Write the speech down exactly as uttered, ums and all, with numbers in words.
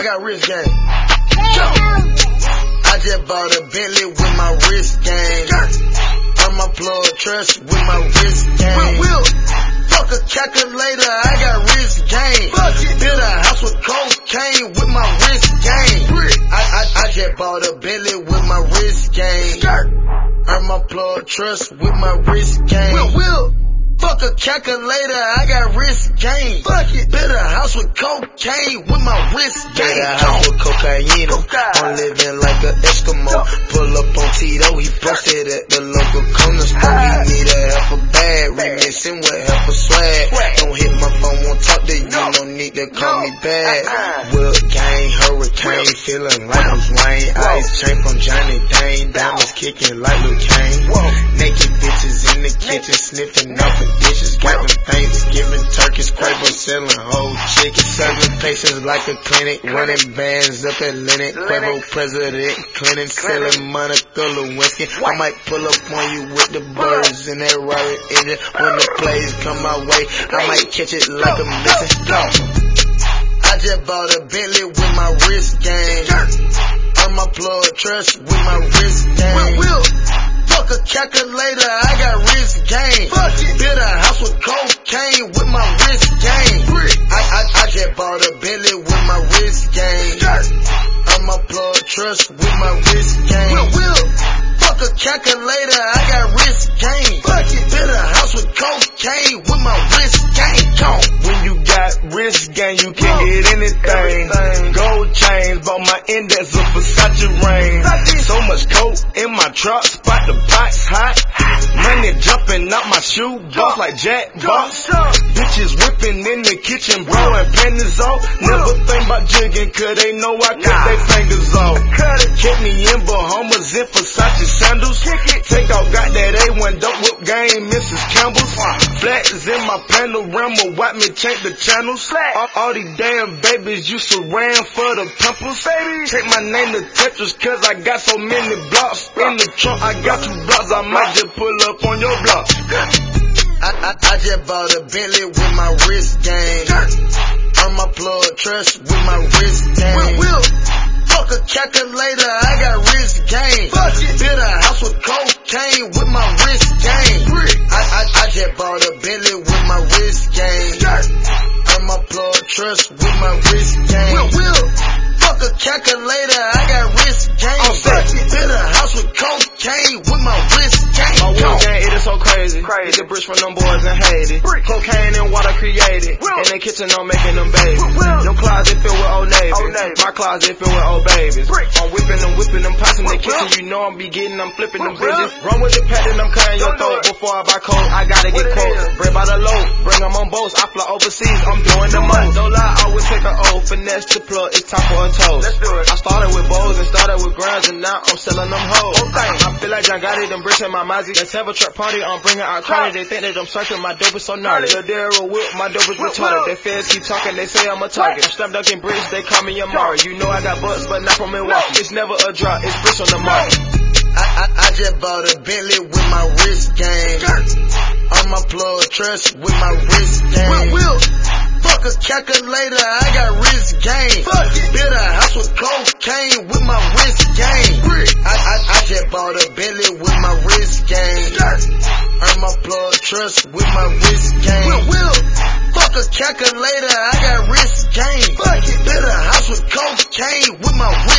got wrist game. I just bought a Bentley with my wrist game. On my plug trust with my wrist game. Fuck a calculator, I got wrist game. Build a house with cocaine with my wrist game. I, I, I just bought a Bentley with my wrist game. Earn my plug trust with my wrist game. Fuck a calculator, I got wrist game. Build a house with cocaine with my wrist game. Build a house with cocaine. I'm living like an Eskimo. Pull up on Tito, he posted at the local corner store. He need a half a bag, remixing with half a swag. Don't hit my phone, won't talk to you, no need to call me back. Will gang, hurricane, feeling like I'm Wayne. Ice chain from Johnny Dane, diamonds kicking like Lil Kane. Naked bitches in the kitchen, sniffing off the dishes. Got them Thanksgiving turkeys, Quavo selling whole chicken. Serving patients like a clinic, running bands up at Lennox. Quavo president, Clinton selling Monica Lewinsky. I might pull up on you with the birds in that Rari engine. When the plays come my way, I might catch it like a missing dog. I just bought a Bentley with my wrist game. On my plug trust with my wrist game. Fuck a calculator, I got wrist game. Build a house with cocaine with my wrist game. I, I, I just bought a Bentley with my wrist game. On my plug trust with my wrist game. Fuck a calculator, I got wrist game. Build a house with cocaine with my wrist game. When you got wrist game, you can get anything. Gold chains, bought my index of Versace rain. So much coke in my truck, spot the box hot. Money jumping out my shoe box like Jack Box. Bitches whipping in the kitchen, blowing panties off. Never think about jigging, cause they know I cut their fingers off. Kept me in Bahamas in Versace sandals. Take out, got that A one dope whip game, Missus Campbell's. Flats in my panorama, watch me change the channels. All, all these damn babies used to ran for the pimples. Take my name to Tetris, cause I got so many blocks. In the trunk, I got two blocks, I might just pull up on your block. I, I, I just bought a Bentley with my wrist game. On my plug trust with my wrist game. Fuck a calculator, I got wrist game. Build a house with cocaine with my wrist game. I, I, I just bought a Bentley with my wrist game. On my plug trust with my wrist game. Fuck a calculator, I got wrist game. Build a house with cocaine with my wrist game. My wrist game, it is so crazy. Get the bricks from them boys in Haiti. Cocaine and water created. In the kitchen, I'm making them babies. Your closet filled with Old Navy. My closet filled with old babies. I'm whipping them, whipping them, pots in the kitchen. You know I'm be getting, I'm flipping them bitches. Run with the pad and I'm cutting your throat. Before I buy coke, I gotta get quotes. Bread by the load, bring them on boats. I fly overseas, I'm doing the most. Don't lie, I always take an O. Finesse to plug, it's time for a toast. I started with bowls and started with grinds and now I'm selling them hoes. I feel like John Gotti, them bricks in my Mazzy. Let's have a trap party, I'm bringing out Cardi. They think that I'm circling, my dope is so gnarly. The Darrow whip, my dope is retarded. They feds keep talking, they say I'm a target. I'm slam dunking bricks, they call me Amari. You know I got butts, but not from Milwaukee. It's never a drop, it's bricks on the market. I, I, I just bought a Bentley with my wrist game. On my plug trust with my wrist game. Fuck a calculator, I got wrist game. Build a house with cocaine with my wrist game. I, I, I just bought a Bentley with my wrist game. Earn my plug trust with my wrist game. Fuck a calculator, I got wrist game. Build a house with cocaine with my wrist game.